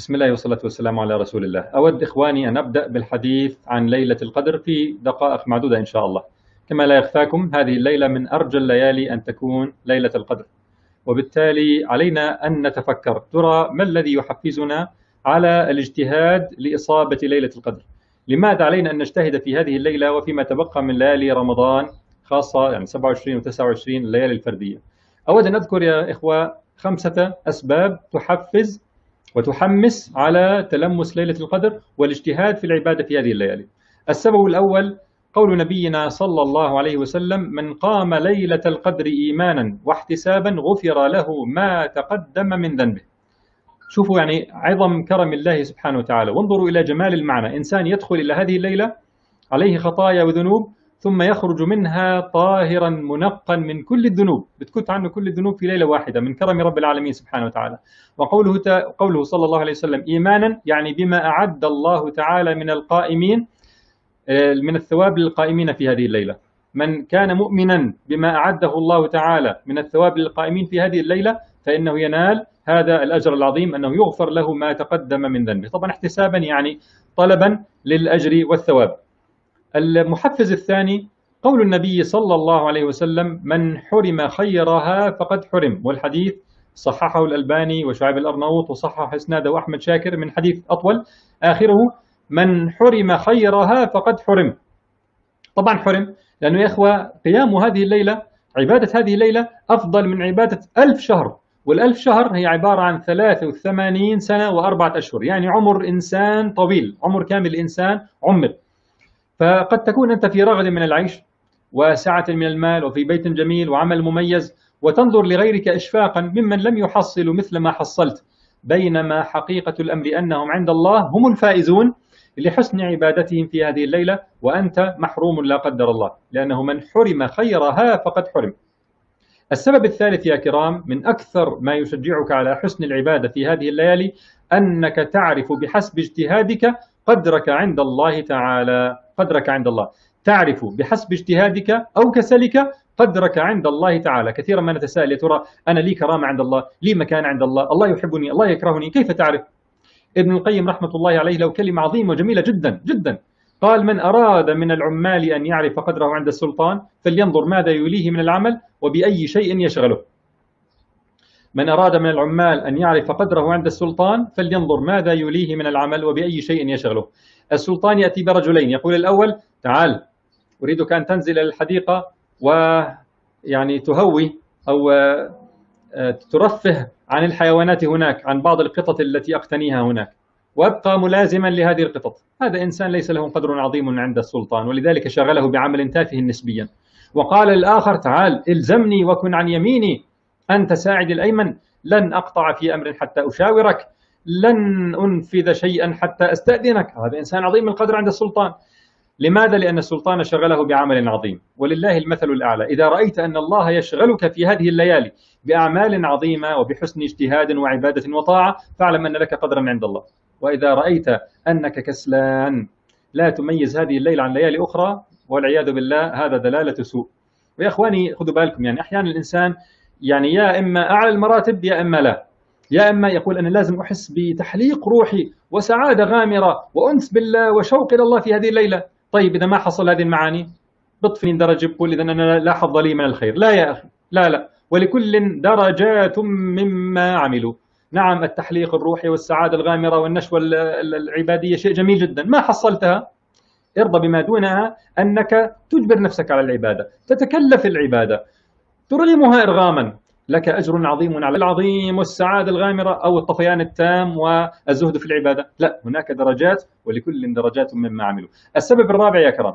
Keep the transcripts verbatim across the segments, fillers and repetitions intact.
بسم الله والصلاة والسلام على رسول الله. أود إخواني أن أبدأ بالحديث عن ليلة القدر في دقائق معدودة إن شاء الله. كما لا يخفاكم هذه الليلة من أرجى الليالي أن تكون ليلة القدر، وبالتالي علينا أن نتفكر ترى ما الذي يحفزنا على الاجتهاد لإصابة ليلة القدر. لماذا علينا أن نجتهد في هذه الليلة وفيما تبقى من ليالي رمضان، خاصة يعني سبعة وعشرين و تسعة وعشرين الليالي الفردية؟ أود أن أذكر يا إخوة خمسة أسباب تحفز وتحمس على تلمس ليلة القدر والاجتهاد في العبادة في هذه الليالي. السبب الأول قول نبينا صلى الله عليه وسلم: من قام ليلة القدر إيمانا واحتسابا غفر له ما تقدم من ذنبه. شوفوا يعني عظم كرم الله سبحانه وتعالى، وانظروا إلى جمال المعنى. إنسان يدخل إلى هذه الليلة عليه خطايا وذنوب، ثم يخرج منها طاهرا منقا من كل الذنوب، بتكت عنه كل الذنوب في ليلة واحدة من كرم رب العالمين سبحانه وتعالى. وقوله قوله صلى الله عليه وسلم إيمانا، يعني بما أعد الله تعالى من القائمين من الثواب للقائمين في هذه الليلة. من كان مؤمنا بما أعده الله تعالى من الثواب للقائمين في هذه الليلة فإنه ينال هذا الأجر العظيم، أنه يغفر له ما تقدم من ذنبه. طبعا احتسابا يعني طلبا للأجر والثواب. المحفز الثاني قول النبي صلى الله عليه وسلم: من حرم خيرها فقد حرم، والحديث صححه الألباني وشعيب الأرناؤوط وصحح إسناده أحمد شاكر من حديث أطول آخره: من حرم خيرها فقد حرم. طبعا حرم لأنه يا إخوة قيام هذه الليلة، عبادة هذه الليلة أفضل من عبادة ألف شهر، والألف شهر هي عبارة عن ثلاث وثمانين سنة وأربعة أشهر، يعني عمر إنسان طويل، عمر كامل الإنسان عمر. فقد تكون أنت في رغد من العيش وسعة من المال وفي بيت جميل وعمل مميز، وتنظر لغيرك إشفاقا ممن لم يحصلوا مثل ما حصلت، بينما حقيقة الأمر أنهم عند الله هم الفائزون لحسن عبادتهم في هذه الليلة، وأنت محروم لا قدر الله، لأنه من حرم خيرها فقد حرم. السبب الثالث يا كرام من أكثر ما يشجعك على حسن العبادة في هذه الليالي أنك تعرف بحسب اجتهادك قدرك عند الله تعالى. قدرك عند الله، تعرف بحسب اجتهادك أو كسلك قدرك عند الله تعالى. كثيرا ما نتساءل: يا ترى أنا لي كرامة عند الله، لي مكان عند الله، الله يحبني، الله يكرهني، كيف تعرف؟ ابن القيم رحمة الله عليه له كلمة عظيمة وجميلة جدا جدا، قال: من أراد من العمال أن يعرف قدره عند السلطان فلينظر ماذا يليه من العمل وبأي شيء يشغله. من أراد من العمال أن يعرف قدره عند السلطان فلينظر ماذا يليه من العمل وبأي شيء يشغله. السلطان يأتي برجلين، يقول الأول: تعال أريدك أن تنزل إلى الحديقة ويعني تهوي أو ترفه عن الحيوانات هناك، عن بعض القطط التي أقتنيها هناك، وأبقى ملازما لهذه القطط. هذا إنسان ليس له قدر عظيم عند السلطان، ولذلك شغله بعمل تافه نسبيا. وقال الآخر: تعال إلزمني وكن عن يميني، أنت ساعد الأيمن، لن أقطع في أمر حتى أشاورك، لن أنفذ شيئا حتى أستأذنك. هذا إنسان عظيم القدر عند السلطان. لماذا؟ لأن السلطان شغله بعمل عظيم. ولله المثل الأعلى. إذا رأيت أن الله يشغلك في هذه الليالي بأعمال عظيمة وبحسن اجتهاد وعبادة وطاعة، فاعلم أن لك قدرا عند الله. وإذا رأيت أنك كسلان لا تميز هذه الليلة عن ليالي أخرى، والعياذ بالله، هذا دلالة سوء. ويا إخواني خذوا بالكم، يعني أحيانا الإنسان يعني يا إما أعلى المراتب يا إما لا، يا إما يقول أنا لازم أحس بتحليق روحي وسعادة غامرة وأنس بالله وشوق إلى الله في هذه الليلة. طيب إذا ما حصل هذه المعاني بطفني درجة بقول إذا أنا لا حظ لي من الخير. لا يا أخي، لا لا، ولكل درجات مما عملوا. نعم التحليق الروحي والسعادة الغامرة والنشوة العبادية شيء جميل جدا، ما حصلتها ارضى بما دونها، أنك تجبر نفسك على العبادة، تتكلف العبادة، ترغمها إرغاما، لك أجر عظيم على العظيم والسعادة الغامرة أو الطفيان التام والزهد في العبادة. لا، هناك درجات ولكل درجات مما عملوا. السبب الرابع يا كرام،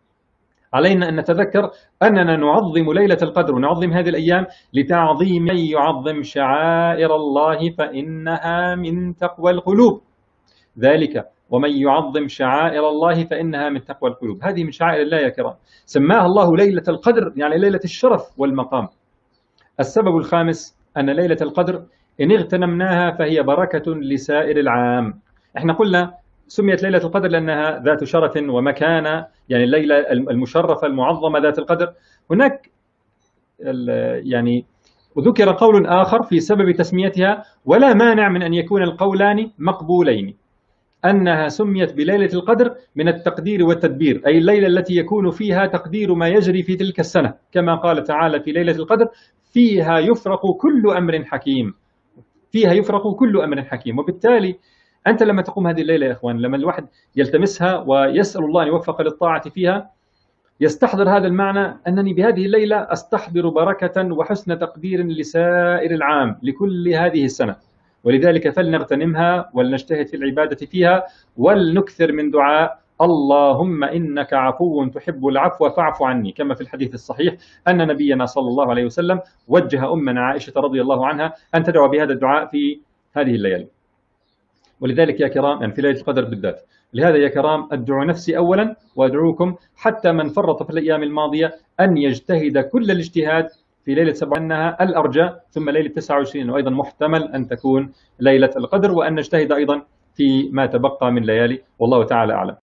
علينا أن نتذكر أننا نعظم ليلة القدر ونعظم هذه الأيام لتعظيم من يعظم شعائر الله فإنها من تقوى القلوب. ذلك ومن يعظم شعائر الله فإنها من تقوى القلوب، هذه من شعائر الله يا كرام، سماها الله ليلة القدر، يعني ليلة الشرف والمقام. السبب الخامس أن ليلة القدر إن اغتنمناها فهي بركة لسائر العام. احنا قلنا سميت ليلة القدر لأنها ذات شرف ومكانة، يعني الليلة المشرفة المعظمة ذات القدر. هناك يعني وذكر قول آخر في سبب تسميتها، ولا مانع من أن يكون القولان مقبولين، أنها سميت بليلة القدر من التقدير والتدبير، أي الليلة التي يكون فيها تقدير ما يجري في تلك السنة، كما قال تعالى في ليلة القدر: فيها يفرق كل أمر حكيم. فيها يفرق كل أمر حكيم. وبالتالي أنت لما تقوم هذه الليلة يا إخوان، لما الواحد يلتمسها ويسأل الله أن يوفق للطاعة فيها، يستحضر هذا المعنى: أنني بهذه الليلة أستحضر بركة وحسن تقدير لسائر العام، لكل هذه السنة. ولذلك فلنغتنمها ولنجتهد في العبادة فيها، ولنكثر من دعاء: اللهم إنك عفو تحب العفو فاعف عني، كما في الحديث الصحيح أن نبينا صلى الله عليه وسلم وجه أمنا عائشة رضي الله عنها أن تدعو بهذا الدعاء في هذه الليالي. ولذلك يا كرام، يعني في ليلة القدر بالذات، لهذا يا كرام أدعو نفسي أولا، وأدعوكم حتى من فرط في الأيام الماضية أن يجتهد كل الاجتهاد في ليلة سبعة، أنها الأرجى، ثم ليلة تسعة وعشرين وأيضا محتمل أن تكون ليلة القدر، وأن نجتهد أيضا في ما تبقى من ليالي، والله تعالى أعلم.